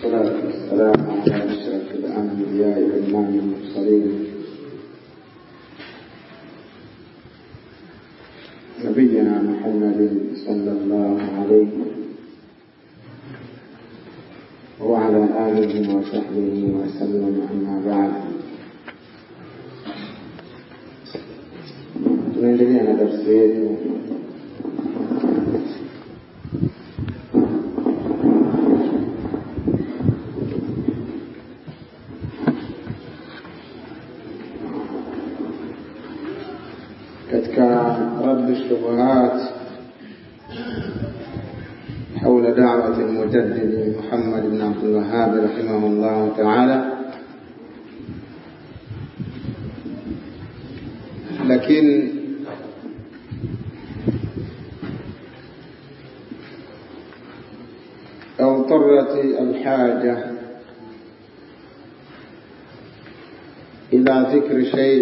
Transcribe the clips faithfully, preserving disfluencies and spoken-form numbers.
والصلاة والسلام على أشرف الأنبياء وإمام المرسلين نبينا محمد صلى الله عليه وعلى آله وصحبه وسلم. أما بعد، tunaendelea na darasa yetu katika رد الشبهات حول دعوة المجدد محمد بن عبد الوهاب رحمه الله تعالى. لكن اضطرت الحاجة إلى ذكر شيء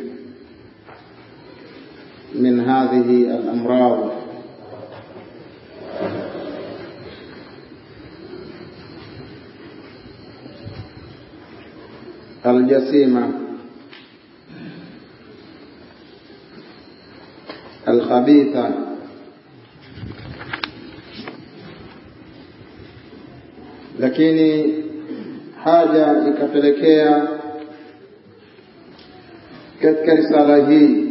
من هذه الأمراض الجسيمة الخبيثة lakini haja ikapelekea katika risala hii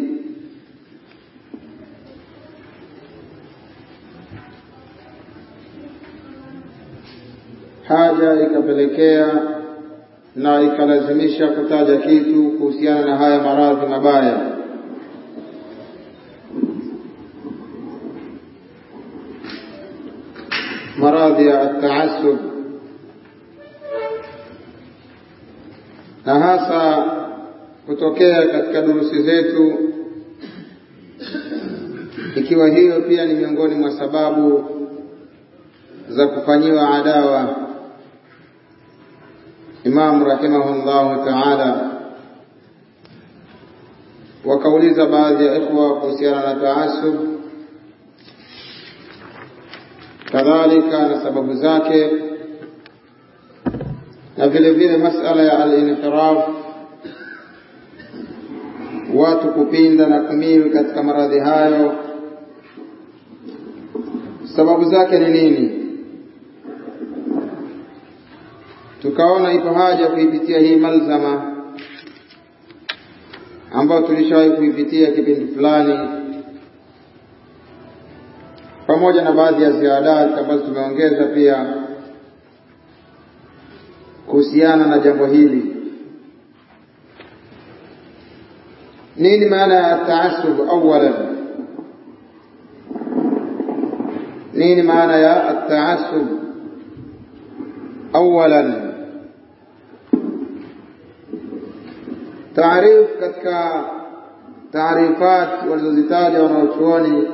haja ikapelekea na ikalazimisha kutaja kitu kuhusiana na haya maradhi mabaya. Maradhi ya at-ta'assub, na hasa kutokea katika durusi zetu, ikiwa hiyo pia ni miongoni mwa sababu za kufanyiwa adawa Imam rahimahullah ta'ala. Wakauliza baadhi ya ikhwa kuhusiana na ta'assub, kadhalika na sababu zake, na vile vile masala ya al-inhiraf, watu kupinda na kumili katika maradhi hayo, sababu zake ni nini. Tukaona ipo haja kuipitia hii malzama ambayo tulishawahi kuipitia kipindi fulani, pamoja na baadhi ya ziada ambazo tumeongeza pia kuhusiana na jambo hili. Nini maana ya ta'assub? Awalan, nini maana ya at-ta'assub? Awalan, taarif katika taarifat walizozitaja wanaochuoni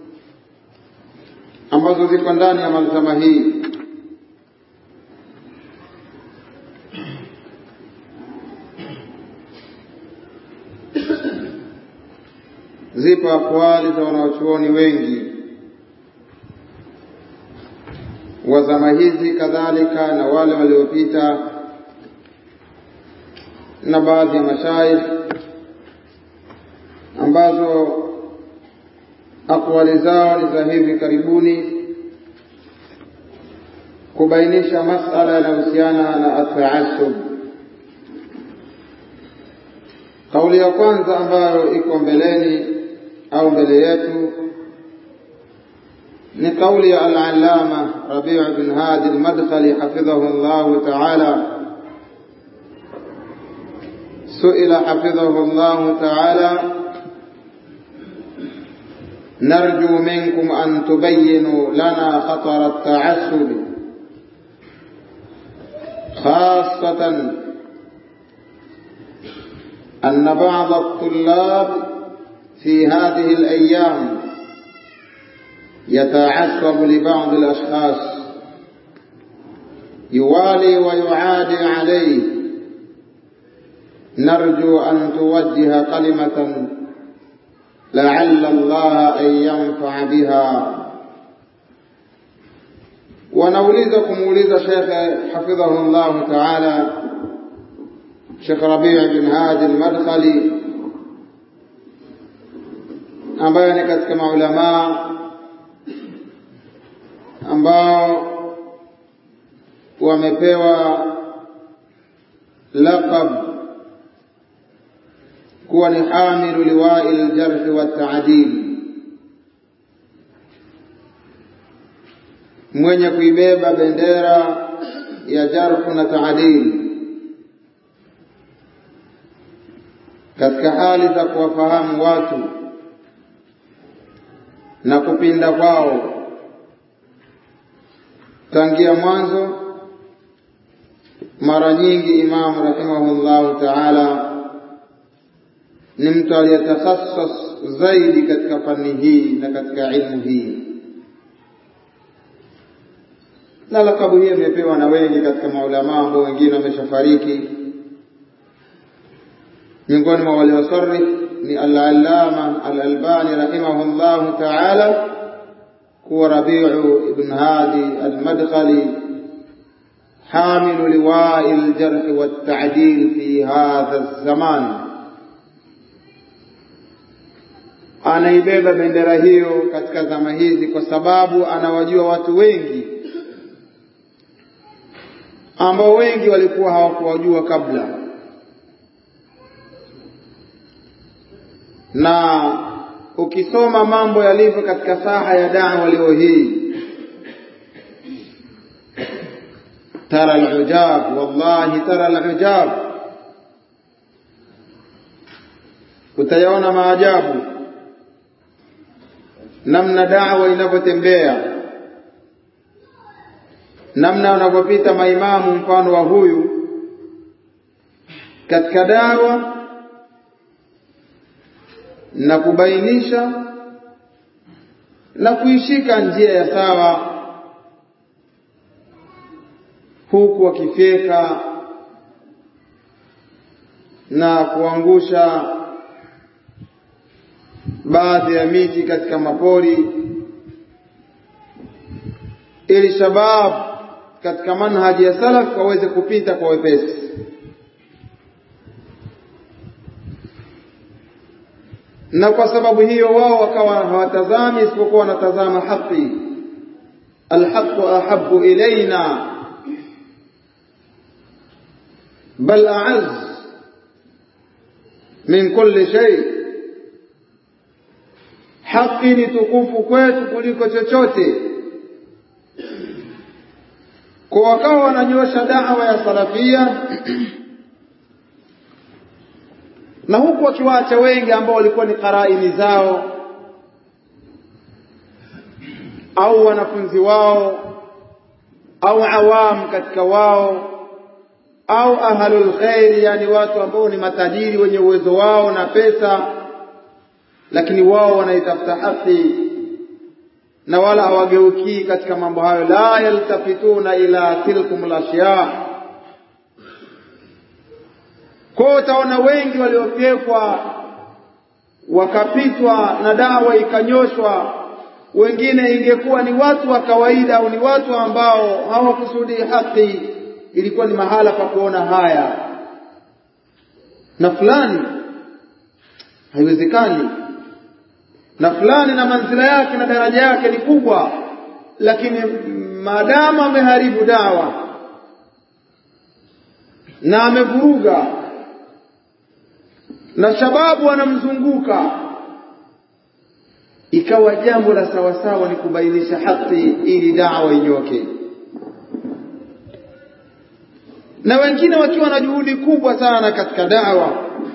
ambazo ziko ndani ya malzama hii. Zipo akwali za wanaochuoni wengi wa zama hizi, kadhalika na wale waliopita, na baadhi ya mashaikh ambazo akwali zao ni za hivi karibuni kubainisha masala yanayohusiana na at-ta'assub. Kauli ya kwanza ambayo iko mbeleni au mbele yetu ni kauli ya al-allama Rabi' bin Hadi al-Madkhali hafidhahu Allah ta'ala. سئل حفظه الله تعالى: نرجو منكم أن تبينوا لنا خطر التعسب، خاصة أن بعض الطلاب في هذه الأيام يتعصب لبعض الأشخاص، يوالي ويعادي عليه. نرجو أن توجه كلمة لعل الله أن ينفع بها wanauliza kumuuliza Sheikh hafidhahu Allah Ta'ala, Sheikh Rabi' bin Hadi al-Madkhali ambaye ni katika maulama ambao wamepewa laqab kuwa ni hamilu liwa'i al-jarh wa at-ta'dil, mwenye kuibeba bendera ya jarh na ta'dil katika hali za kuwafahamu watu na kupinda kwao. Tangia mwanzo mara nyingi Imam rahimahullah Ta'ala ni mtu aliyetakhasas zaidi katika fani hii na katika ilmu hii, na lakabu hii imepewa na wengi katika maulama ambao wengine wameshafariki. Miongoni mwa waliosarih ni al-Allama al-Albani rahimahullah Ta'ala kuwa Rabi'u ibn Hadi al-Madkhali hamilu liwa'i al-jarh wa at-ta'dil fi hadha az-zaman, anaibeba bendera hiyo katika zama hizi kwa sababu anawajua watu wengi ambao wengi walikuwa hawakuwajua kabla. Na ukisoma mambo yalivyo katika saha ya da'wa leo hii, tara al-ujab, wallahi tara al-ujab, utayaona maajabu namna da'wa inavyotembea, namna wanapopita maimamu mfano wa huyu katika da'wa na kubainisha na kuishika njia ya sawa, huku wakifyeka na kuangusha baadhi ya miti katika mapori, ili shabab katika manhaji ya salaf waweze kupita kwa wepesi. Na kwa sababu hiyo wao wakawa hawatazami isipokuwa wanatazama haki. Alhaqu ahabbu ilaina bal a'az min kulli shay, haki ni tukufu kwetu kuliko chochote. Kwa wakawa wananyosha da'wa ya salafia na huku wakiwaacha wengi ambao walikuwa ni qaraini zao au wanafunzi wao au awam katika wao au ahlul khair, yani watu ambao ni matajiri wenye uwezo wao na pesa, lakini wao wanaitafuta haki na wala hawageuki katika mambo hayo. La yaltafituna ila tilkum al-ashya. Kwa utaona wengi waliofyekwa wakapitwa na dawa ikanyoshwa, wengine ingekuwa ni watu wa kawaida au ni watu ambao hawakusudi haki, ilikuwa ni mahala pa kuona haya na fulani haiwezekani, na fulani na manzila yake na daraja yake ni kubwa, lakini maadamu ameharibu dawa na amevuruga na shababu wanamzunguka, ikawa jambo la sawa sawa ni kubainisha haki ili da'wa inyoke. Na wengine wakiwa na juhudi kubwa sana katika da'wa,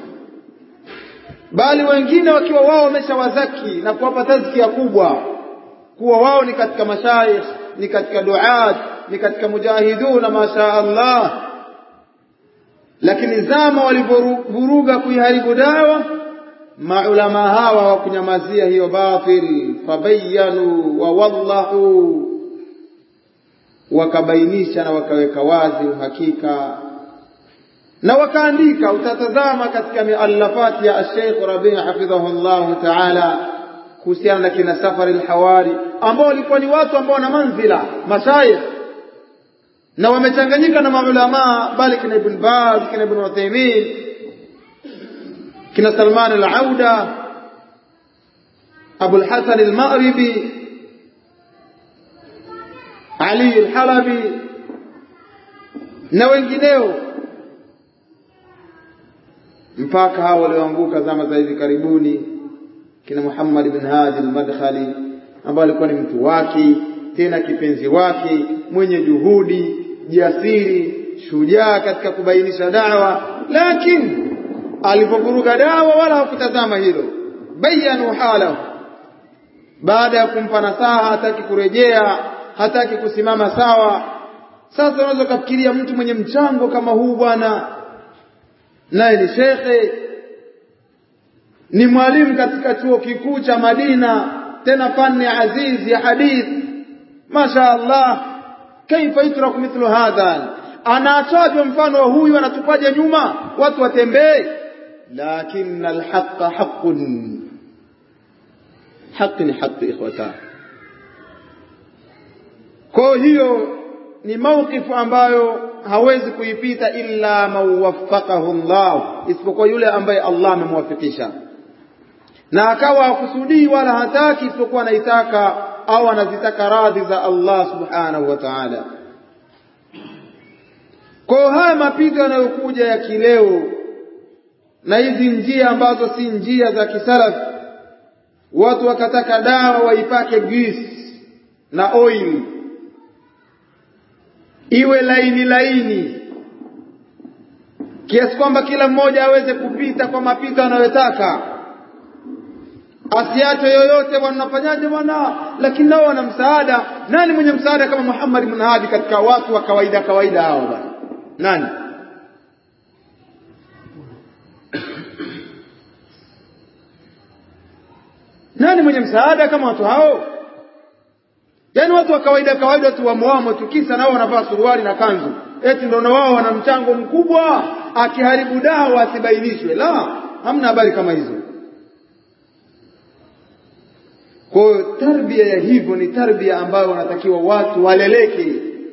bali wengine wakiwa wao wameshawazaki na kuwapa tazkia kubwa kuwa wao ni katika mashaikh, ni katika duat, ni katika mujahiduna masha Allah, lakini zama walivuruga kuiharibu dawa, maulama hawa hawakunyamazia hiyo batil, fabayanu wa wallahu, wakabainisha na wakaweka wazi uhakika na wakaandika. Utatazama katika miallafati ya Sheikh Rabi' hafidhahullah Ta'ala kuhusiana na kina Safar al-Hawari ambao walikuwa ni watu ambao na manzila mashaikh na wamechanganyika na maulama, bali kina Ibn Baz, kina Ibn Uthaymeen, kina Salman al-Auda, Abu al-Hasan al-Ma'ribi, Ali al-Halabi na wengineo, mpaka hao walioanguka zama za hivi karibuni kina Muhammad ibn Hadi al-Madkhali, ambaye alikuwa ni mtu wake tena kipenzi wake, mwenye juhudi, jasiri, shujaa katika kubainisha da'wa, lakini alipovuruga da'wa wala hakutazama hilo, bayanu halahu. Baada ya kumpa nasaha hataki kurejea, hataki kusimama sawa. Sasa unaweza kufikiria mtu mwenye mchango kama huu bwana, naye ni shekhe, ni mwalimu katika chuo kikuu cha Madina, tena fani aziz ya hadith, masha Allah, kaifa yutraku mithlu hadha? Anaachwa mfano wa huyu, anatupaje nyuma watu watembee? Lakini alhaq haqqun, haki ni haki ikhwata. Kwa hiyo ni mawqifu ambayo hawezi kuipita illa mawaffaqahu Allah, isipokuwa yule ambaye Allah amemwafikisha, na akawa hakusudii wala hataki isipokuwa anaitaka au anazitaka radhi za Allah subhanahu wa ta'ala. Kwa haya mapito yanayokuja ya kileo na hizi njia ambazo si njia za kisalaf, watu wakataka dawa waipake grease na oil, iwe laini laini kiasi kwamba kila mmoja aweze kupita kwa mapito anayotaka, asiache yoyote. Wanafanyaje bwana? Lakini nao wana msaada. Nani mwenye msaada kama Muhammad ibn Hadi katika watu wa kawaida kawaida hao bwana? Nani? Nani mwenye msaada kama watu hao? Yaani watu wa kawaida kawaida tu wamuamo tukisa, nao wanavaa suruali na kanzu, eti ndio wao wana mchango mkubwa, akiharibu dawa asibainishwe. La, hamna habari kama hizo. Kwa tarbia ya hivyo ni tarbia ambayo wanatakiwa watu waleleke,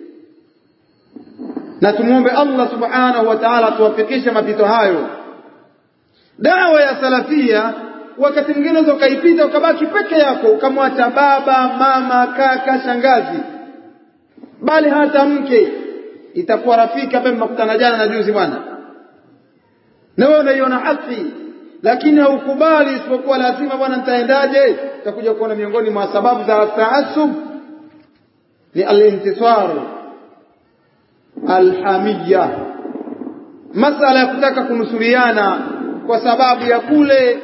na tumuombe Allah subhanahu wa ta'ala tuwafikishe mapito hayo. Dawa ya salafia wakati mwingine unaweza ukaipita ukabaki peke yako, ukamwacha baba, mama, kaka, shangazi, bali hata mke. Itakuwa rafiki ambaye mmekutana jana na juzi bwana, na wewe unaiona haki, lakini haukubali, isipokuwa lazima bwana nitaendaje. Utakuja kuona miongoni mwa sababu za taasub ni al-intisar al-hamiyya, masala ya kutaka kunusuriana kwa sababu ya kule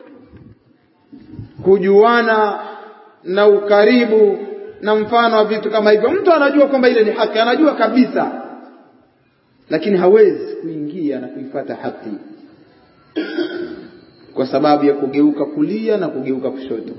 kujuana na ukaribu na mfano wa vitu kama hivyo. Mtu anajua kwamba ile ni haki, anajua kabisa, lakini hawezi kuingia na kuifuata haki kwa sababu ya kugeuka kulia na kugeuka kushoto.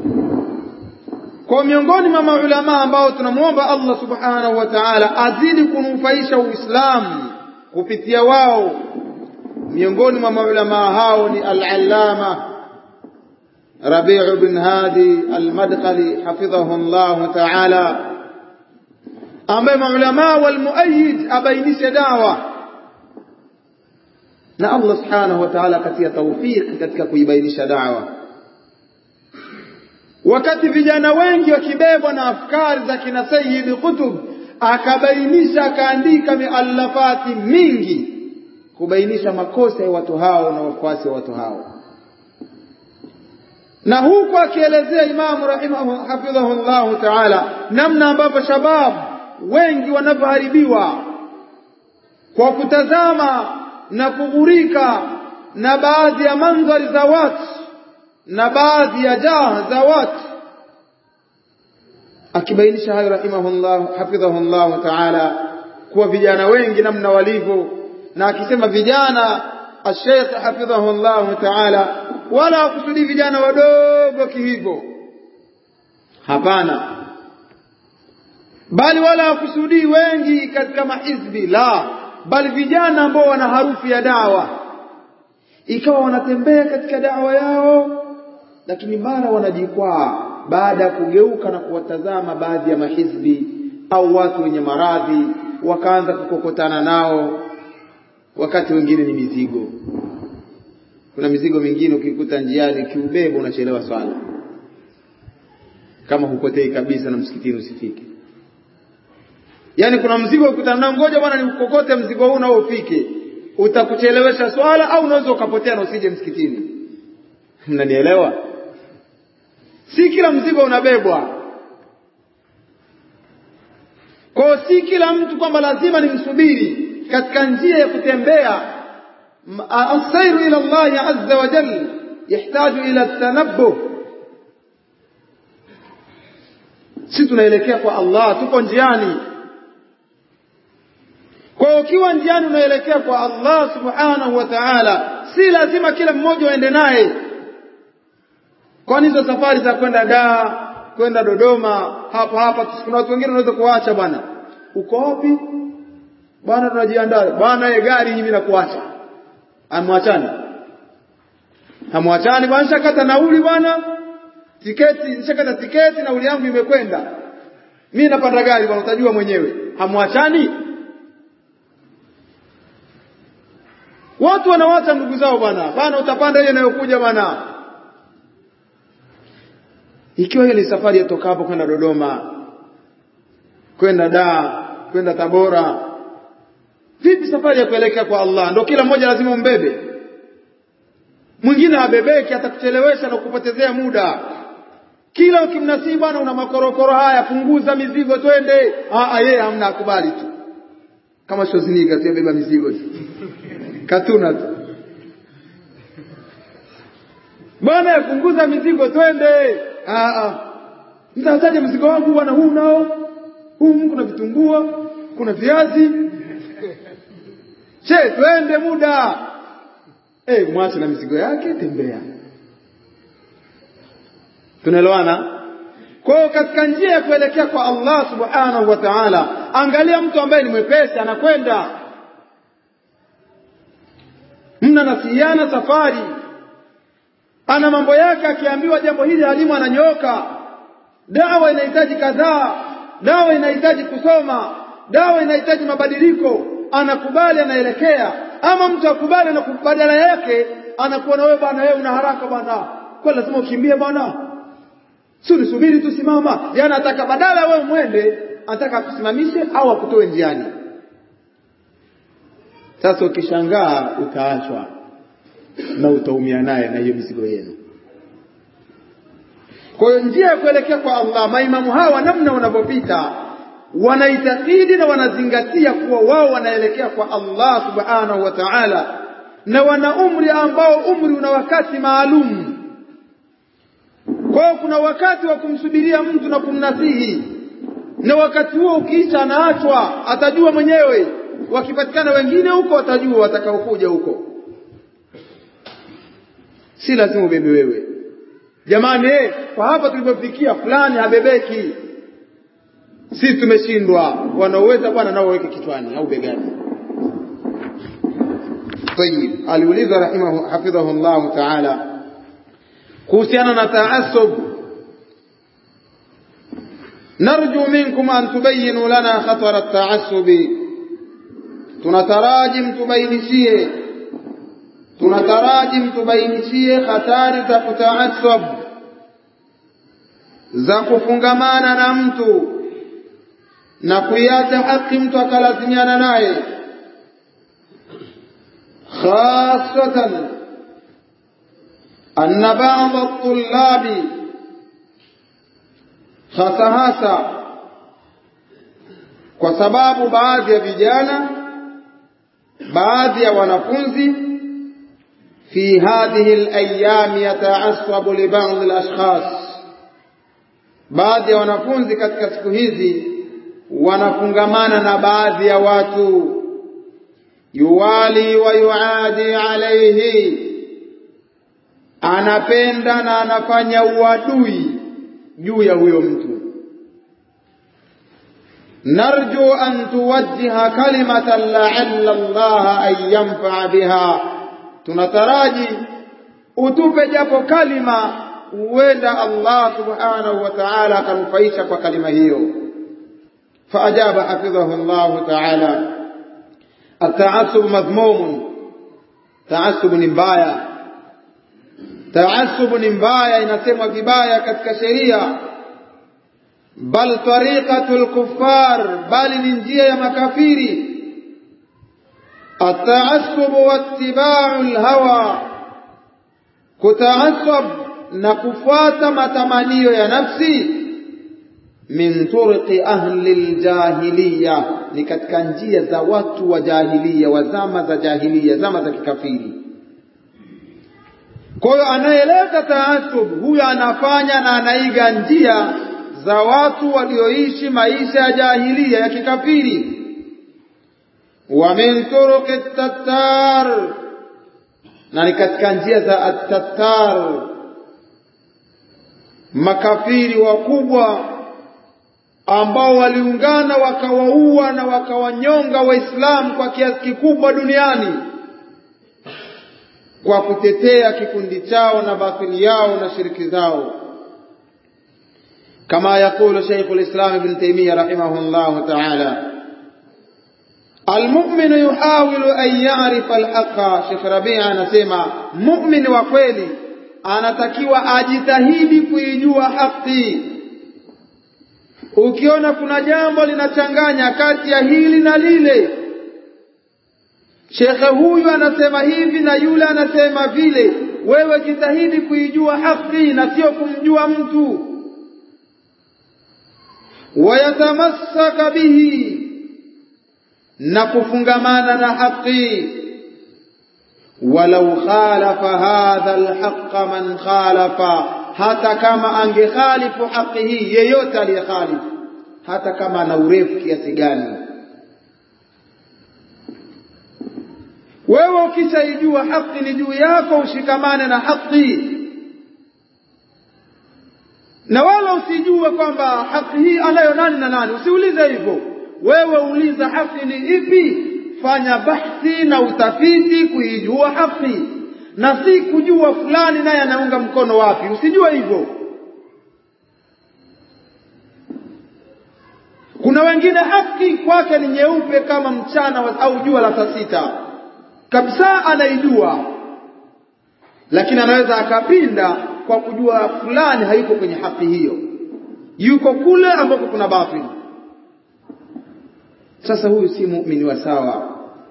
Kwa miongoni mwa maulama ambao tunamuomba Allah subhanahu wa ta'ala azidi kunufaisha Uislamu kupitia wao, miongoni mwa maulama hao ni al-Allama Rabi' ibn Hadi al-Madkhali hafidhahu Allah ta'ala, ambaye maulama wal muayyid abainisha dawa, na Allah subhanahu wa ta'ala katia tawfik katika kuibainisha dawa. Wakati vijana wengi wakibebwa na afkari za kina Sayyid Qutb, akabainisha akaandika miallafati mingi kubainisha makosa ya watu hao na wafuasi wa watu hao, na huku akielezea Imam rahimahu hafidhahu Allah ta'ala namna ambavyo shabab wengi wanavyoharibiwa kwa kutazama na kughurika na baadhi ya mandhari za watu na baadhi ya jaha za watu. Akibainisha hayo rahimahullah hafidhahu Allah ta'ala kuwa vijana wengi namna walivyo, na akisema vijana al-Sheikh hafidhahu Allah ta'ala wala kusudi vijana wadogo kihivyo, hapana, bali wala kusudi wengi katika mahizbi, la, bali vijana ambao wana harufu ya dawa, ikawa wanatembea katika dawa yao, lakini mara wanajikwaa baada ya kugeuka na kuwatazama baadhi ya mahizbi au watu wenye maradhi wakaanza kukokotana nao, wakati wengine ni mizigo. Kuna mizigo mingine ukikuta njiani kiubeba unachelewa swala, kama hupotei kabisa na msikitini usifike. Yani kuna mzigo ukutana nao, ngoja bwana nikukokote mzigo huu na ufike, utakuchelewesha swala au unaweza ukapotea na usije msikitini. Mnanielewa? Si kila mzigo unabebwa. Kwa si kila mtu kwamba lazima nimsubiri katika njia ya kutembea. As-sayru ila Allah azza wa jalla yahitaji ila tanabbuh. Sisi tunaelekea kwa Allah, tuko njiani. Kwa ukiwa njiani unaelekea kwa Allah subhanahu wa ta'ala, si lazima kila mmoja aende naye. Kwa hizo safari za kwenda Dar, kwenda Dodoma, hapa hapa kuna watu wengine wanaweza kuacha bwana. Uko wapi? Bwana tunajiandaa. Bwana ye gari mimi nakuacha. Amwachani. Amwachani bwana, shakata nauli bwana. Tiketi, shakata tiketi nauli yangu imekwenda. Mimi napanda gari bwana, utajua mwenyewe. Hamwachani? Watu wanawacha ndugu zao bwana. Bwana utapanda ile inayokuja bwana. Ikiwa hiyo ni safari ya toka hapo kwenda Dodoma, kwenda Dar, kwenda Tabora, vipi safari ya kuelekea kwa Allah? Ndio kila mmoja lazima umbebe. Mwingine habebeki, atakuchelewesha na kupotezea muda. Kila ukimnasibu bwana una makorokoro haya, punguza mizigo twende. Ah ah, yeye hamna, akubali tu. Kama Schwarzenegger tu beba mizigo tu. Katuna tu. Bwana yapunguza mizigo twende. Ah ah. Nitataja mzigo wangu bwana, huu nao. Huu kuna vitungua, kuna viazi. Che, twende muda. Eh, mwache na mizigo yake, tembea. Tunaelewana? Kwa katika njia ya kuelekea kwa Allah subhanahu wa ta'ala, angalia mtu ambaye ni mwepesi anakwenda. Mna nasiana safari. Ana mambo yake, akiambiwa jambo hili halimu ananyoka. Dawa inahitaji kadhaa, dawa inahitaji kusoma, dawa inahitaji mabadiliko, anakubali anaelekea. Ama mtu akubali na kubadala yake, anakuwa na wewe bwana, wewe una haraka bwana, kwa lazima ukimbie bwana, sio subiri tu, simama. Yaani ataka badala wewe mwende, ataka kusimamishe au akutoe njiani. Sasa ukishangaa utaachwa na utaumia naye na hiyo mizigo yenu. Kwa hiyo njia ya kuelekea kwa Allah, maimamu hawa namna wanapopita wanaitakidi na wanazingatia kuwa wao wanaelekea kwa Allah subhanahu wa ta'ala, na wana umri ambao umri una wakati maalum. Kwa kuna wakati wa kumsubiria mtu na kumnasihi, na wakati huo ukiisha anaachwa, atajua mwenyewe. Wakipatikana wengine huko watajua watakaokuja huko. Si lazima ubebe wewe. Jamani, eh, kwa hapa tulipofikia fulani habebeki. Sisi tumeshindwa. Wanaweza bwana nao waweke kichwani au begani. Tayib, aliuliza rahimahu hafidhahu Allah ta'ala kuhusiana na ta'assub. Narju minkum an tubayyinu lana khatar at-ta'assub. Tunataraji mtubainishie tunataraji mtubainishie hatari za kutaassub, za kufungamana na mtu na kuiacha haki mtu akalazimiana naye, khasatan anna ba'd at-tullabi, hasa hasa kwa sababu baadhi ya vijana, baadhi ya wanafunzi fi hadhihi al-ayyam yata'assabu li ba'd al-ashkhas, baadhi ya wanafunzi katika siku hizi wanafungamana na baadhi ya watu, yuwali wa yuadi alayhi, anapenda na anafanya uadui juu ya huyo mtu. Narju an tuwajjiha kalimatan la'alla Allah an yanfa'a biha, tunataraji utupe japo kalima, huenda Allah subhanahu wa ta'ala akanufaisha kwa kalima hiyo. فأجاب حفظه الله تعالى: التعصب مذموم. تعصب ni mbaya. Taasub ni mbaya, inasemwa vibaya katika sheria. Bal tariqatul kuffar, bali ni njia ya makafiri. At-ta'assub wattiba'ul hawa, kutaasab na kufuata matamanio ya nafsi. Min turqi ahli al-jahiliya, ni katika njia za watu wa jahiliya, wa zama za jahiliya, zama za kikafiri. Kwa hiyo anayeleta taasub, huyo anafanya na anaiga njia za watu walioishi maisha ya jahiliya ya kikafiri. Wa min turuq at-tattar, na ni katika njia za at-tattar, makafiri wakubwa ambao waliungana wakawaua na wakawanyonga Waislamu kwa kiasi kikubwa duniani kwa kutetea kikundi chao na batili yao na shiriki zao. Kama yakulu Sheikh al-Islam Ibn Taymiyyah rahimahullah ta'ala: al-mu'min yuhawilu an ya'rifa al-haqqa. Sheikh Rabi' anasema mu'min wa kweli anatakiwa ajitahidi kuijua haki. Ukiona kuna jambo linachanganya kati ya hili na lile, shekhe huyu anasema hivi na yule anasema vile, wewe jitahidi kuijua haki na sio kumjua mtu. Wayatamassaka bihi, na kufungamana na haki. Walau khalafa hadha alhaqqa man khalafa, hata kama angekhalifu haki hii yeyote aliyekhalifu, hata kama ana urefu kiasi gani. Wewe ukishaijua haki ni juu yako ushikamane na haki, na wala usijue kwamba haki hii anayo nani na nani. Usiulize hivyo, wewe uliza haki ni ipi. Fanya bahthi na utafiti kuijua haki, na si kujua fulani naye anaunga mkono wapi. Usijue hivyo. Kuna wengine haki kwake ni nyeupe kama mchana au jua la saa sita kabisa, anaijua, lakini anaweza akapinda kwa kujua fulani hayuko kwenye haki hiyo, yuko kule ambako kuna batili. Sasa huyu si muumini wa sawa.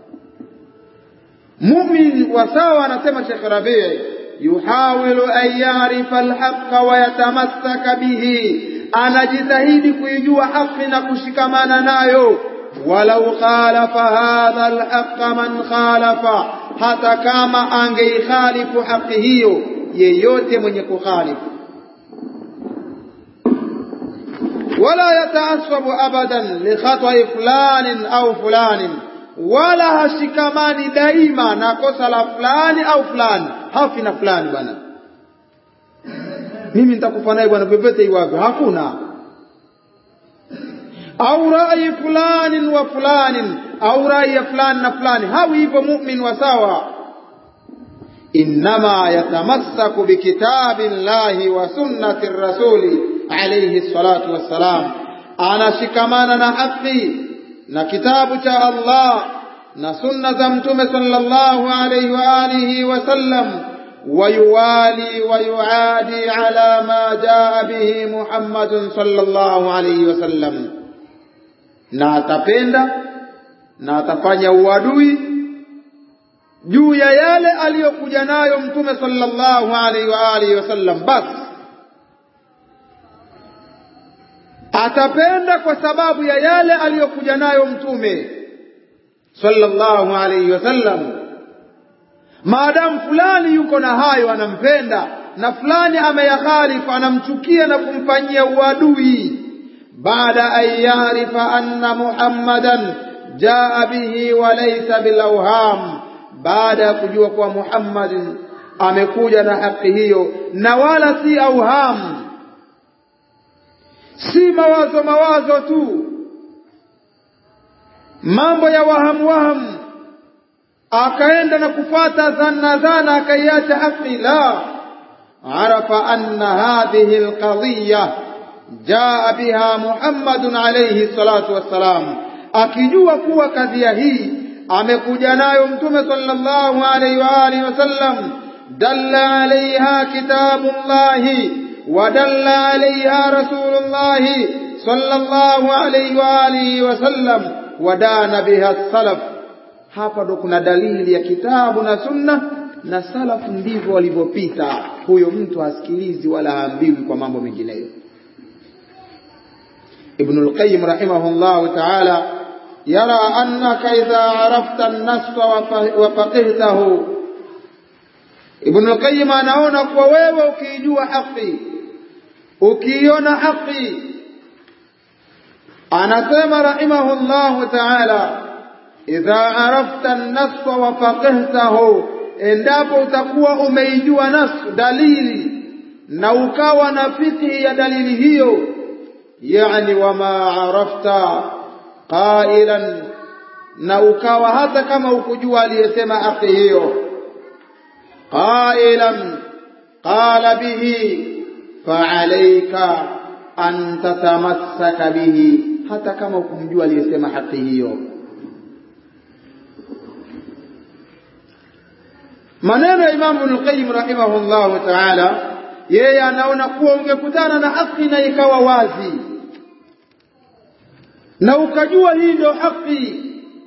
Muumini wa sawa, anasema Sheikh Rabi', yuhawilu an ya'rifa al-haqqa wa yatamassaka bihi, anajitahidi kuijua haki na kushikamana nayo. Walau khalafa hadha al-haqqa man khalafa, hata kama angeikhalifu haki hiyo yeyote mwenye kukhalifu. Wala yataassabu abadan li khata'i fulanin au fulanin, wala hashikamani daima na kosa la fulani au fulani. Hafi na fulani bwana, mimi nitakufa naye bwana vyovyote iwavyo, hakuna. Au rai fulanin wa fulanin, au rai ya fulani na fulani. Hawi hivyo mu'min wa sawa. Innama yatamassaku bikitabillahi wa sunnati rasuli alayhi salatu wassalam, anashikamana na haki na kitabu cha Allah na sunna za mtume sallallahu alayhi wa alihi wasallam. ويوالي ويعادي على ما جاء به محمد صلى الله عليه وسلم, na atapenda na atafanya uadui juu ya yale aliyokuja nayo mtume sallallahu alaihi wa alihi wasallam. Basi atapenda kwa sababu ya yale aliyokuja nayo mtume sallallahu alaihi wasallam. Maadamu fulani yuko na hayo anampenda, na fulani ameyakhalifu anamchukia na kumfanyia uadui. Baada an yarifa anna Muhammadan jaa bihi wa laysa bil awham, baada ya kujua kuwa Muhammad amekuja na haki hiyo na wala si auham, si mawazo mawazo tu, mambo ya wahamu wahamu, akaenda na kufata dhanna dhana akaiacha haki. La, arafa anna hadhihi alqadhiya jaa biha Muhammadun alayhi salatu wassalam, akijua kuwa kadhia hii amekuja nayo mtume sallallahu alayhi wa alihi wasallam, dalla alayha kitabullahi wa dalla alayha rasulullahi sallallahu alayhi wa alihi wasallam wa dana biha salaf. Hapa ndo kuna dalili ya kitabu na sunna, na salafu ndivyo walivyopita. Huyo mtu hasikilizi wala haambiwi kwa mambo mengineyo. Ibn al-Qayyim rahimahullah ta'ala yara annaka idha arafta an-nass wa faqihtahu. Ibn al-Qayyim anaona kwa wewe ukijua haki, ukiona haki, anasema rahimahullah ta'ala, idha arafta an-nass wa faqihtahu, endapo utakuwa umeijua nas, dalili, na ukawa na fikhi ya dalili hiyo, yani wama arafta qailan, na ukawa hata kama ukujua aliyesema haki hiyo, qailan qala bihi fa'alayka an tatamassaka bihi, hata kama ukumjua aliyesema haki hiyo. Maneno ya Imam al-Qayyim rahimahullah ta'ala, yeye anaona kuwa ungekutana na haki na ikawa wazi, na ukajua hii ndio haki,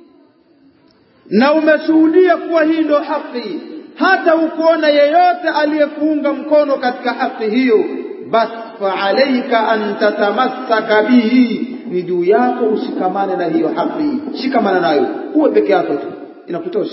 na umeshuhudia kuwa hii ndio haki, hata ukuona yeyote aliyekuunga mkono katika haki hiyo, bas fa alayka an tatamassaka bihi, ni juu yako ushikamane na hiyo haki. Shikamana nayo, uwe peke yako tu, inakutosha.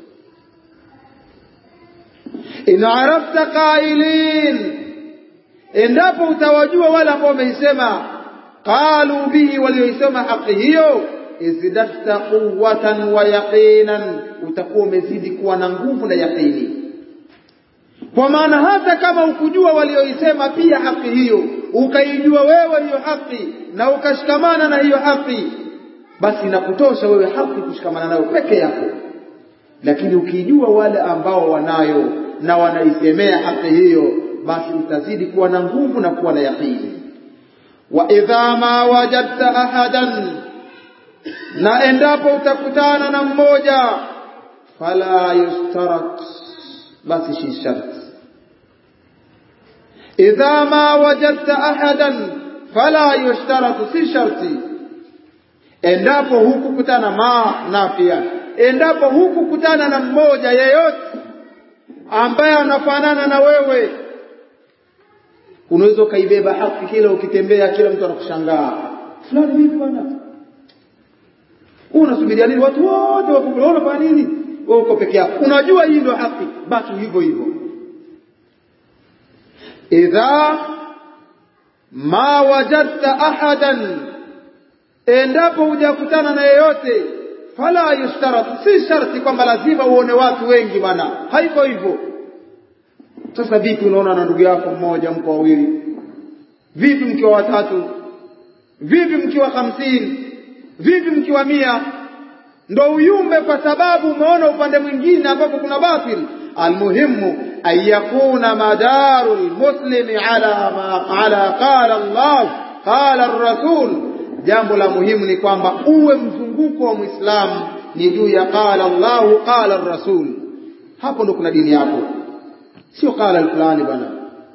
In arafta qailin, endapo utawajua wala ambao wameisema qalu bihi, walioisema haki hiyo, izdafta quwwatan wa yaqinan, utakuwa umezidi kuwa na nguvu na yaqini. Kwa maana hata kama ukujua walioisema pia haki hiyo, ukaijua wewe hiyo haki na ukashikamana na hiyo haki, basi inakutosha wewe haki kushikamana nayo peke yako. Lakini ukijua wale ambao wanayo na wanaisemea haki hiyo, basi utazidi kuwa na nguvu na kuwa na yaqini. Wa idha ma wajadta ahadan, na endapo utakutana na mmoja, fala yustarat, basi si sharti. Idha ma wajadta ahadan fala yustarat, si sharti. Endapo hukukutana, ma nafia, endapo hukukutana na mmoja yeyote ambaye anafanana na wewe, unaweza kaibeba haki kila ukitembea, kila mtu anakushangaa, fulani vipi bwana, unasubiria nini? Watu wote wakukuona kwa nini? Wewe uko peke yako, unajua hii ndio haki, basi hivyo hivyo. Idha ma wajadta ahadan, endapo hujakutana na yeyote, fala yustarat, si sharti kwamba lazima uone watu wengi bwana, haiko hivyo. Sasa vipi unaona na ndugu yako mmoja, mko wawili, vipi mkiwa watatu, vipi mkiwa hamsini, vipi mkiwa mia? Ndo uyumbe, kwa sababu umeona upande mwingine ambapo kuna batil. Almuhimu ayakuna madarul muslimi ala ma ala qala Allah qala ar-rasul. Jambo la muhimu ni kwamba uwe mzunguko wa Muislamu ni juu ya qala Allah qala ar-rasul. Hapo ndo kuna dini yako, sio qala fulani bwana.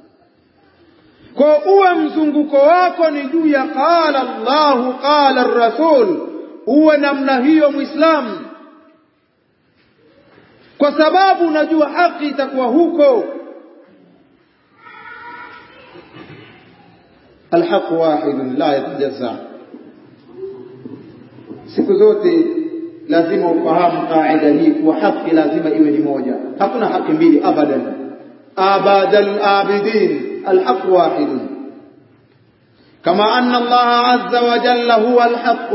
Kwa uwe mzunguko wako ni juu ya qala Allah qala ar-rasul, uwe namna hiyo Muislamu, kwa sababu unajua haki itakuwa huko. Alhaq wahid la yatajazza. Siku zote lazima ufahamu kaida hii, kwa haki lazima iwe ni moja, hakuna haki mbili abadan, abadal abidin. Alhaq wahid, kama anna Allah azza wa jalla huwa alhaq,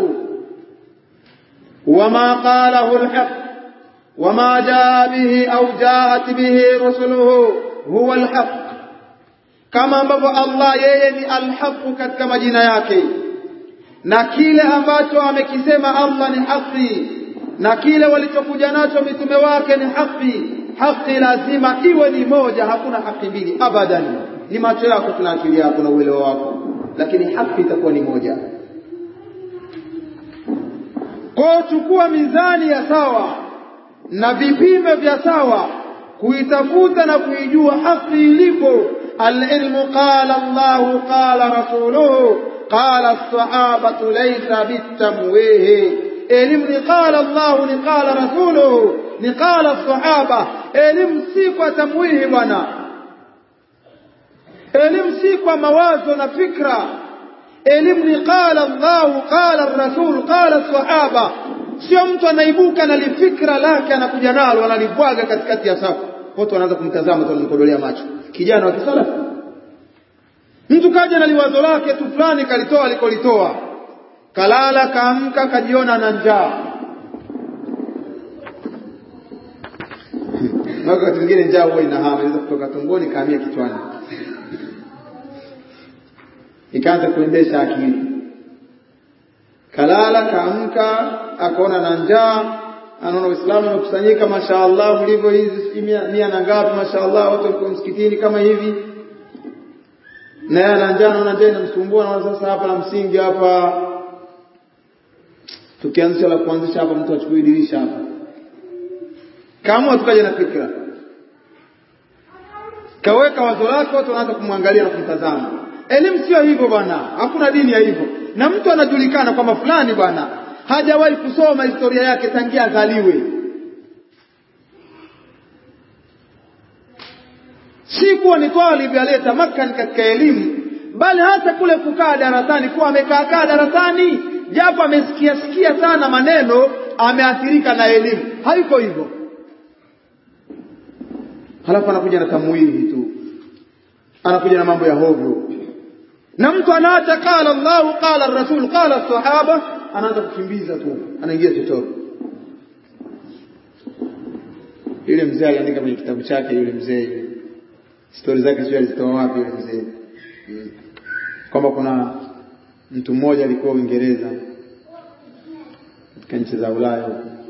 وما قاله الحق وما جاء به أو جاءت به رسله هو الحق. كما ambavyo Allah yeye ni al-haq katika majina yake, na kile ambacho amekisema Allah ni haki, na kile walichokuja nacho mitume wake ni haki. Haki lazima iwe ni moja, hakuna haki mbili abadan. Ni macho yako na akili yako na uelewa wako. lakini haki itakuwa ni moja. Kwa chukua mizani ya sawa na vipimo vya sawa kuitafuta na kuijua haki ilipo. Al-ilmu qala Allah qala rasuluhu qala as-sahabatu laysa bitamwihi. Elimu ni qala Allah ni qala rasuluhu ni qala as-sahaba. Elimu si kwa tamwihi bwana. Elimu si kwa mawazo na fikra. Elimu ni qala Allah qala ar-rasul qala as-sahaba. Sio mtu anaibuka na lifikra lake anakuja nalo analibwaga katikati ya safu. Watu wanaanza kumtazama tu wanamkodolea macho. Kijana wa kisalafi. Mtu kaja na liwazo lake tu fulani kalitoa alikolitoa. Kalala kaamka kajiona na njaa. Wakati mwingine njaa huwa inahama inaweza kutoka tumboni kahamia kichwani. Ikaanza kuendesha akili. Kalala kaamka akaona na njaa, anaona Uislamu umekusanyika mashaallah mlivyo hizi mia na ngapi mashaallah watu wako msikitini kama hivi. Na yeye ana njaa anaona njaa inamsumbua na sasa hapa na msingi hapa tukianzisha la kuanzisha hapa mtu achukue dirisha hapa. Kama tukaje na fikra. Kaweka wazo lako watu wanaanza kumwangalia na kumtazama. Elimu sio hivyo bwana. Hakuna dini ya hivyo. Na mtu anajulikana kwamba fulani bwana hajawahi kusoma historia yake tangia azaliwe. Si kuwa ni talib aliyeta makani katika elimu, bali hata kule kukaa darasani kuwa amekaa kaa darasani japo amesikia sikia sana maneno ameathirika na elimu. Haiko hivyo. Halafu anakuja na tamwihi tu. Anakuja na mambo ya hovyo. Na mtu anaacha qala Allah qala ar-rasul qala as-sahaba anaanza kukimbiza tu anaingia chochote. Yule mzee aliandika kwenye kitabu chake yule mzee stories zake sio alizitoa wapi yule mzee hmm. Kwamba kuna mtu mmoja alikuwa Uingereza katika nchi za Ulaya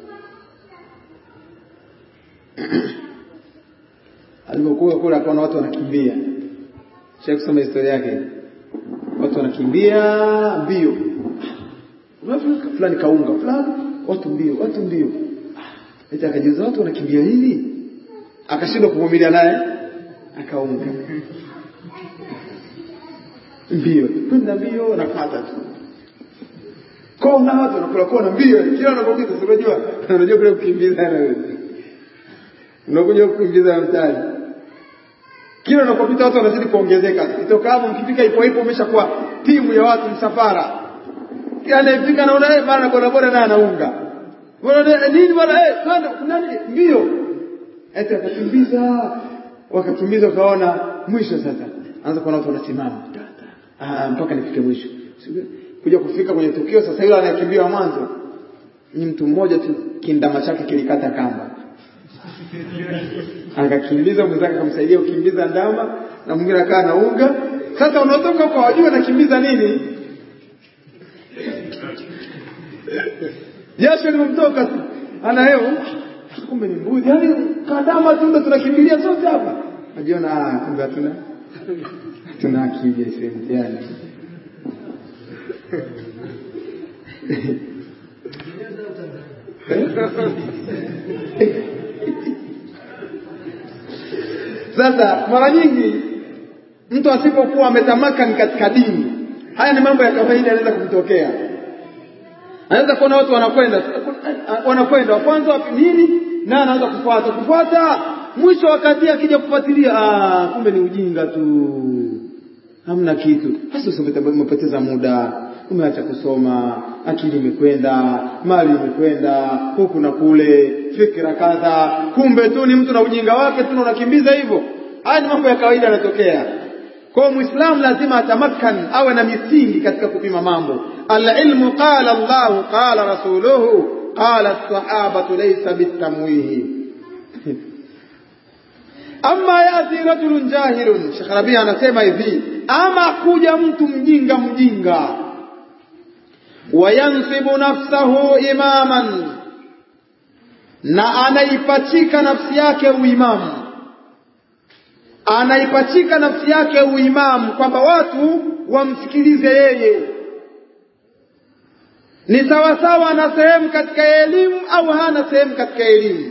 alipokuwa kule akaona watu wanakimbia. Sheikh soma historia yake. Watu wanakimbia mbio. Unafika fulani kaunga fulani watu mbio watu mbio. Eti akajiuliza watu wanakimbia hivi? Akashindwa kuvumilia naye akaunga. Mbio, kwenda mbio anafuata tu. Kwa una watu wanakula kona mbio, kila unapopita unajua, unajua kule kukimbiza na wewe. Unakuja kukimbiza mtaani. Kila unapopita watu wanazidi kuongezeka. Kutoka hapo mkifika ipo ipo umeshakuwa timu ya watu msafara. Kila anayefika naona yeye bana bora bora na anaunga. Bora nini bwana eh twende nani mbio. Eti akakimbiza wakakimbiza kaona mwisho sasa. Anza kuona watu wanasimama. Ah mpaka nifike mwisho. Kuja kufika kwenye tukio sasa yule anayekimbia mwanzo ni mtu mmoja tu kindama chake kilikata kamba. Akakimbiza mwenzake akamsaidia kukimbiza ndama na mwingine akaa anaunga. Sasa unatoka kwa wajua anakimbiza nini? Jasho limemtoka tu. Ana hewa. Kumbe ni mbuzi. Yaani kadama tu ndo tunakimbilia sote hapa. Unajiona ah kumbe hatuna tuna akili sehemu yani. Sasa mara nyingi mtu asipokuwa ametamaka katika dini, haya ni mambo ya kawaida yanaweza kumtokea. Anaweza kuona watu wanakwenda wanakwenda wa kwanza wapi nini na anaanza kufuata kufuata mwisho wakati akija kufuatilia ah kumbe ni ujinga tu. Hamna kitu. Sasa umepoteza muda, umeacha kusoma, akili imekwenda, mali imekwenda, huku na kule, fikra kadha, kumbe tu ni mtu na ujinga wake tu unakimbiza hivyo. Haya ni mambo ya kawaida yanatokea. Kwa Muislamu lazima atamakan awe na misingi katika kupima mambo. Al-ilmu qala Allah qala rasuluhu qala as-sahabatu laysa bitamwihi. Amma yati rajulun jahilun, Sheikh Rabi anasema hivi, ama kuja mtu mjinga mjinga wayansibu nafsahu imaman, na anaipachika nafsi yake uimamu, anaipachika nafsi yake uimamu kwamba watu wamsikilize yeye. Ni sawa sawa na sehemu katika elimu au hana sehemu katika elimu.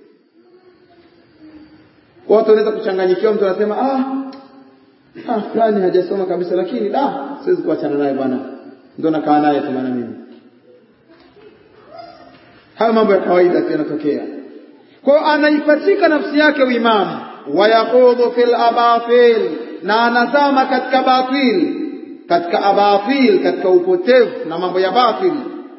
Watu wanaweza kuchanganyikiwa, mtu anasema ah ah fulani hajasoma kabisa, lakini da siwezi kuachana naye bwana, ndio nakaa naye tu maana mimi. Hayo mambo ya kawaida yanatokea. Kwa anaipatika nafsi yake uimamu, wayaqudhu fil abatil, na anazama katika batil, katika abatil, katika upotevu na mambo ya batil,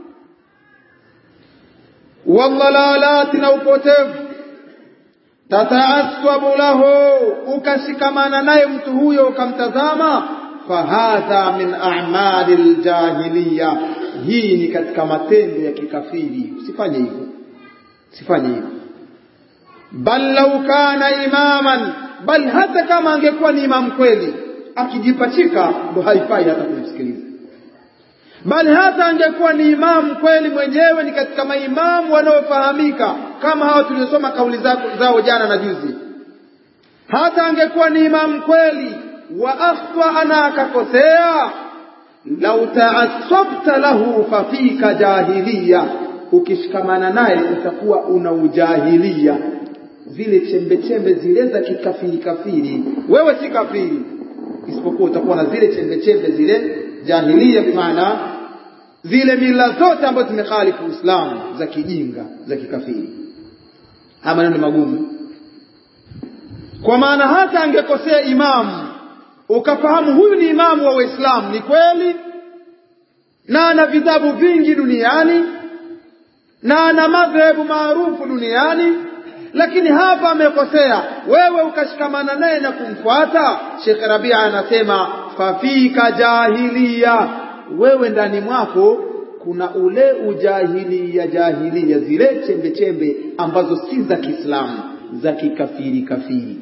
wadhalalat, na upotevu. Tataassabu lahu, ukashikamana naye mtu huyo ukamtazama, fahadha min a'malil jahiliya, hii ni katika matendo ya kikafiri. Usifanye hivyo, usifanye hivyo. Bal law kana imaman, bal hata kama angekuwa ni imam kweli, akijipachika ndo haifai hata kumsikiliza. Bali hata angekuwa ni imam kweli mwenyewe, ni katika maimamu wanaofahamika kama hao tuliosoma kauli zao, zao jana na juzi, hata angekuwa ni imam kweli wa akhta ana akakosea, lau ta'assabta lahu fafika jahiliya, ukishikamana naye utakuwa una ujahilia, zile chembe chembe zile za kikafiri kafiri. Wewe si kafiri, isipokuwa utakuwa na zile chembe chembe zile jahiliya, kwa maana zile mila zote ambazo zimekhalifu Uislamu za kijinga za kikafiri. Haya maneno ni magumu, kwa maana hata angekosea imamu ukafahamu huyu ni imamu wa Uislamu ni kweli, na ana vitabu vingi duniani na ana madhehebu maarufu duniani, lakini hapa amekosea, wewe ukashikamana naye na kumfuata, Sheikh Rabia anasema fafika jahiliya, wewe ndani mwako kuna ule ujahilia, jahilia, zile chembe chembe ambazo si za Kiislamu, za kikafiri kafiri.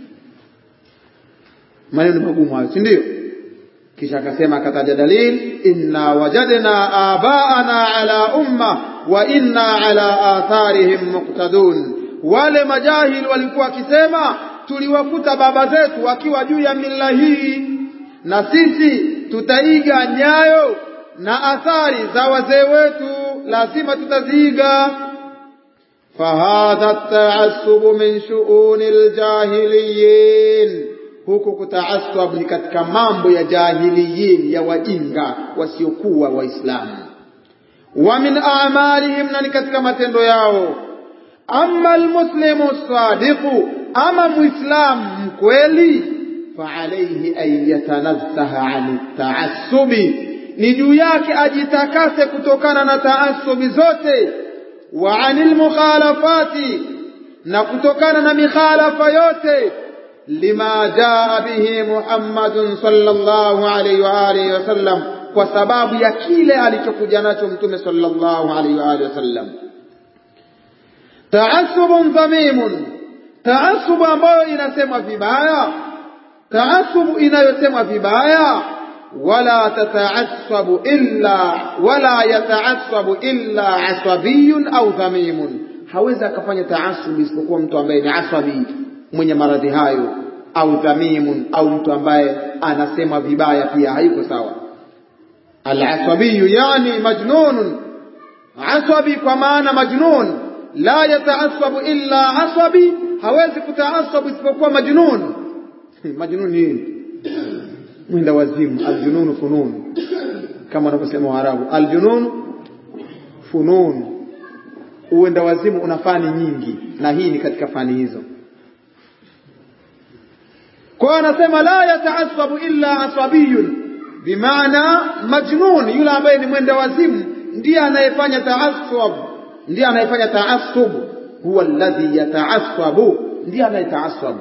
Maneno magumu hayo, si ndio? Kisha akasema, akataja dalil, inna wajadna abaana ala umma wa inna ala atharihim muqtadun. Wale majahil walikuwa wakisema tuliwakuta baba zetu wakiwa juu ya mila hii, na sisi tutaiga nyayo na athari za wazee wetu, lazima tutaziiga. Fahadha ta'assubu min shu'unil jahiliyin, huko kutaassub ni katika mambo ya jahiliyin, ya wajinga wasiokuwa waislamu. Wa min a'malihim, na ni katika matendo yao. Amma almuslimu sadiqu, ama muislamu mkweli, fa alayhi an yatanazzaha an taassubi, ni juu yake ajitakase kutokana na taassubi zote, wa anil mukhalafati, na kutokana na mikhalafa yote, lima jaa bihi Muhammadun sallallahu alayhi wa alihi wasallam, kwa sababu ya kile alichokuja nacho mtume sallallahu alayhi wa alihi wasallam. Ta'assubun dhamimun, taassubu ambayo inasemwa vibaya, taassubu inayosemwa vibaya. Wala tataassabu illa wala yataassabu illa asabiyun au dhamimun, hawezi akafanya taassubu isipokuwa mtu ambaye ni asabi, mwenye maradhi hayo, au dhamimun, au mtu ambaye anasema vibaya pia, haiko sawa. Al-asabiyu yani majnunun, asabi kwa maana majnun. La yataassabu illa asabi, hawezi kutaassabu isipokuwa majnun. Majnun ni mwenda wazimu, aljununu funun, kama wanavyosema Waarabu, aljunun funun, uenda wazimu una fani nyingi, na hii ni katika fani hizo. Kwa anasema la yataassabu illa asabiyun, bimaana majnun, yule ambaye ni mwenda wazimu ndiye anayefanya taassub, ndiye anayefanya taassub, huwa alladhi yataassabu, ndiye anayetaassub.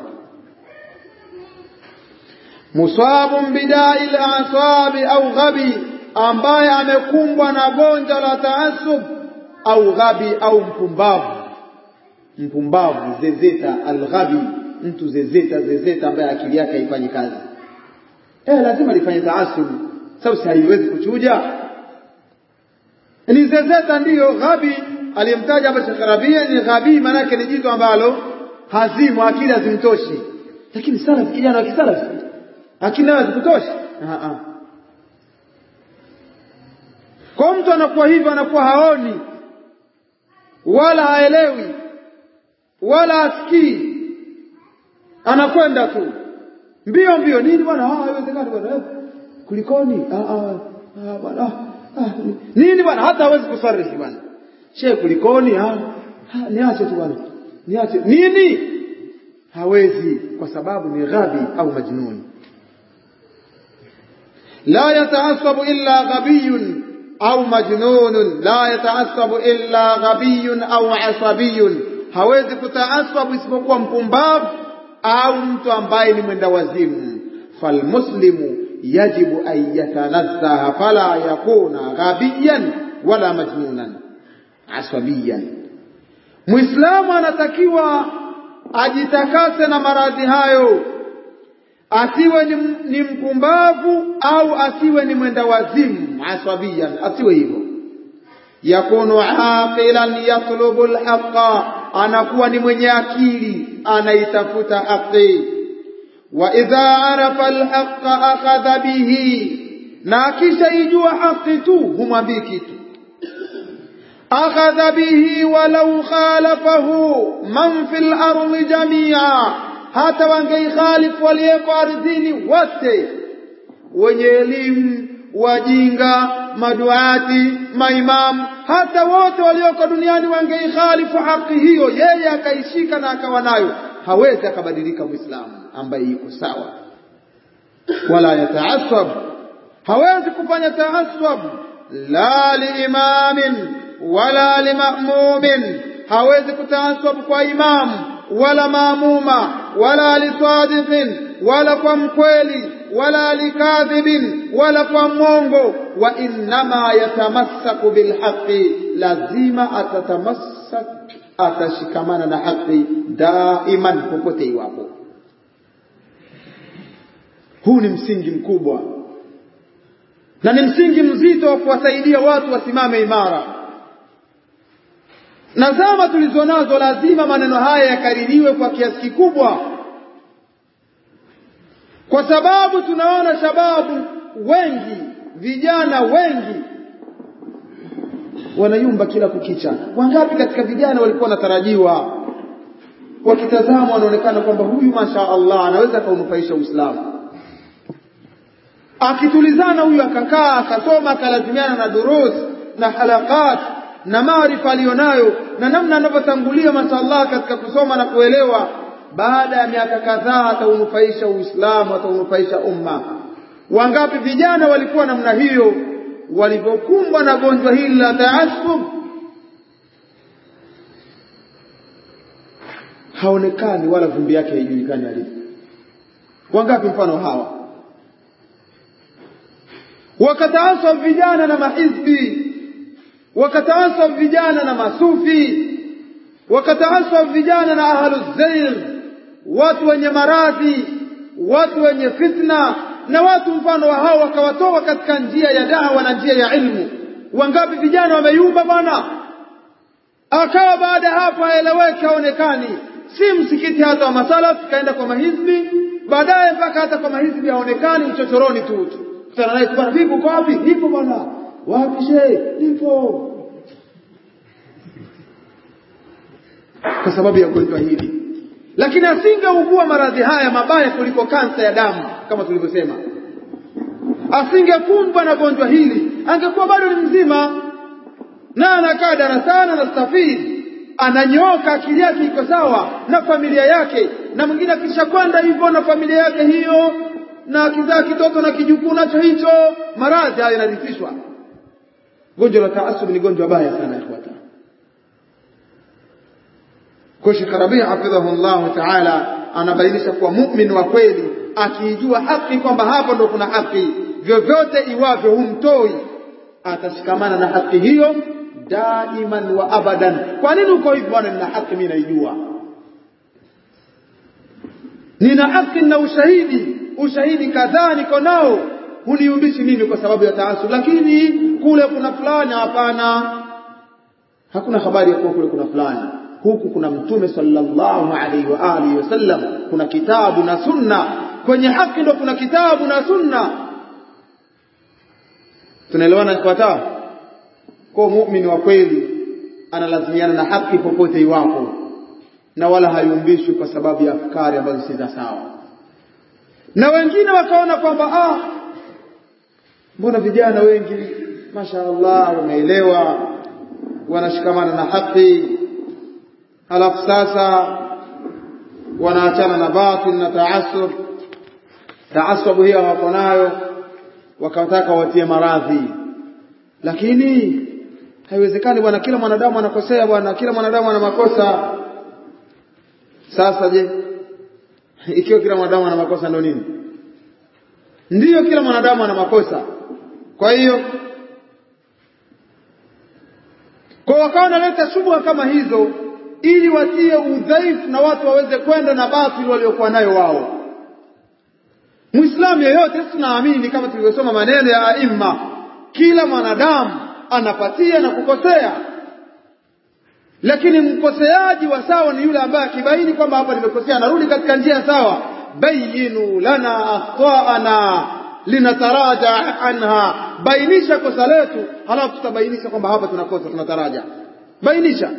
Musabun bida'il asabi au ghabi, ambaye amekumbwa na gonjwa la taassub, au ghabi, au mpumbavu. Mpumbavu, zezeta, al-ghabi, mtu zezeta, zezeta ambaye akili yake haifanyi kazi. Eh, lazima lifanye taassub, sababu si haiwezi kuchuja. Ni zezeta ndiyo ghabi, aliyemtaja hapa Sheikh Rabia ni ghabi, maana yake ni jitu ambalo hazimu, akili hazimtoshi. Lakini salafi, kijana wa kisalafi akili hazikutoshi. Ah ah. Kwa mtu anakuwa hivyo, anakuwa haoni wala haelewi wala asikii, anakwenda tu mbio mbio. Nini bwana? Ah, haiwezekani bwana. Kulikoni? Ah ah ah bwana. Ah, nini bwana? Hata hawezi kusarihi bwana. Shehe, kulikoni? Ah, niache tu bwana. Niache. Nini? Hawezi, kwa sababu ni ghabi au majnun. La yataassabu illa ghabiyun au majnunun. La yataassabu illa ghabiyun au asabiyun. Hawezi kutaassabu isipokuwa mpumbavu au mtu ambaye ni mwenda wazimu. Falmuslimu yajibu an yatanazzaha fala yakuna ghabiyan wala majnunan asabiyan. Muislamu anatakiwa ajitakase na maradhi hayo, asiwe ni, ni mpumbavu au asiwe ni mwenda wazimu asabiyan, asiwe hivyo. Yakunu aqilan yatlubu alhaqa, anakuwa ni mwenye akili, anaitafuta haki. Wa idha arafa alhaqa akhadha bihi, na akisha ijua haki tu humwambii kitu. Akhadha bihi walau khalafahu man fil ardi jamia, hata wangeikhalifu waliyeko ardhini wote, wenye elimu, wajinga, maduati, maimamu, hata wote walioko duniani wangeikhalifu haki hiyo, yeye akaishika na akawa nayo, hawezi akabadilika Muislamu ambaye yuko sawa. Wala yataassab, hawezi kufanya taassub la liimamin wala limamumin, hawezi kutaassub kwa imamu wala maamuma wala lisadiqin wala kwa mkweli wala likadhibin wala kwa mwongo. Wa innama yatamassaku bilhaqi, lazima atatamassak, atashikamana na haki daiman popote iwapo. Huu ni msingi mkubwa na ni msingi mzito wa kuwasaidia watu wasimame imara. Na zama tulizonazo lazima maneno haya yakaririwe kwa kiasi kikubwa, kwa sababu tunaona shababu wengi, vijana wengi wanayumba kila kukicha. Wangapi katika vijana walikuwa wanatarajiwa, wakitazama wanaonekana kwamba huyu masha Allah anaweza kunufaisha Uislamu. Akitulizana huyu akakaa akasoma akalazimiana na durus na halakat na maarifa alionayo na namna anavyotangulia mashallah katika kusoma na kuelewa, baada ya miaka kadhaa ataunufaisha Uislamu, ataunufaisha umma. Wangapi vijana walikuwa namna hiyo, walivyokumbwa na gonjwa hili la taassub, haonekani wala vumbi yake haijulikani alipo. Wangapi mfano hawa? Wakataasab vijana na mahizbi, wakataasab vijana na masufi, wakataasab vijana na ahlul zayr, watu wenye maradhi, watu wenye fitna na watu mfano wa hao, wakawatoa katika njia ya da'wa na njia ya ilmu. Wangapi vijana wameyumba bwana, akawa baada hapo haeleweki, haonekani, si msikiti hata wa masalaf, kaenda kwa mahizbi, baadaye mpaka hata kwa mahizbi haonekani, uchochoroni tu tu. Kutana naye bwana, vipi uko wapi? Nipo bwana. Wapi shehe? Nipo. Kwa sababu ya gonjwa hili. Lakini asingeugua maradhi haya mabaya kuliko kansa ya damu kama tulivyosema, asingekumbwa na gonjwa hili, angekuwa bado ni mzima na anakaa darasani na stafidi, ananyoka, akili yake iko sawa na familia yake. Na mwingine kisha kwenda hivyo na familia yake hiyo, na kizaa kitoto na kijukuu nacho hicho, maradhi haya yanarithishwa. Gonjwa la taasub ni gonjwa baya sana ikhwata. Kwa Sheikh Rabi' hafidhahu Allah ta'ala anabainisha kuwa muumini wa kweli akijua haki kwamba hapo ndo kuna haki, vyovyote iwavyo humtoi, atashikamana na haki hiyo daiman wa abadan. Kwa nini uko hivyo? Bwana, nina haki mimi naijua, nina haki na ushahidi, ushahidi kadhaa niko nao, huniubishi mimi kwa sababu ya taasub. Lakini kule kuna fulani, hapana, hakuna habari ya kuwa kule kuna fulani. Huku kuna Mtume sallallahu alaihi wa alihi wasallam, kuna kitabu na sunna. Kwenye haki ndo kuna kitabu na sunna. Tunaelewana ifuatao? Kwa muumini wa kweli analazimiana na haki popote iwapo, na wala hayumbishwi kwa sababu ya afkari ambazo si za sawa. Na wengine wakaona kwamba ah mbona vijana wengi mashaallah wameelewa, wanashikamana na haki, halafu sasa wanaachana na batil na taasub. Taasub hiyo wako nayo, wakataka watie maradhi. Lakini haiwezekani bwana, kila mwanadamu anakosea bwana, kila mwanadamu ana makosa. Sasa je, ikiwa kila mwanadamu ana makosa ndio nini? Ndiyo, kila mwanadamu ana makosa. Kwa hiyo kwa wakawa naleta shubha kama hizo ili watie udhaifu na watu waweze kwenda na batili waliokuwa nayo wao. Muislamu yeyote tunaamini kama tulivyosoma maneno ya aima, kila mwanadamu anapatia na kukosea. Lakini mkoseaji wa sawa ni yule ambaye akibaini kwamba hapa nimekosea anarudi katika njia sawa. Bayinu lana akhtana linataraja anha, bainisha kosa letu halafu tutabainisha kwamba hapa tunakosa, tunataraja. Bainisha.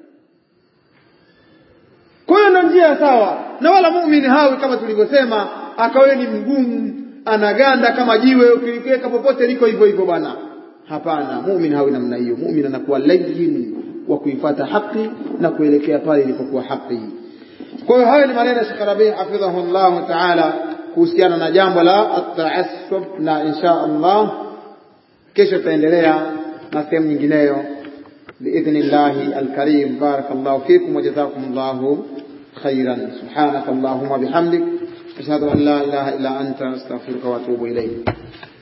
Kwa hiyo ndio njia sawa. Na wala muumini hawi kama tulivyosema akawe ni mgumu, anaganda kama jiwe ukiliweka popote liko hivyo hivyo bwana. Hapana, muumini hawi namna hiyo. Muumini anakuwa layyin wa kuifuata haki na kuelekea pale ilipokuwa haki. Kwa hiyo haya ni maneno ya Sheikh Rabi' hafidhahullah ta'ala kuhusiana na jambo la at-ta'assub, na insha Allah kesho tutaendelea na sehemu nyingineyo biidhnillahi al-karim. Barakallahu fikum wa jazakumullahu khairan. Subhanakallahumma bihamdik ashhadu an la ilaha illa anta astaghfiruka wa atubu ilayk.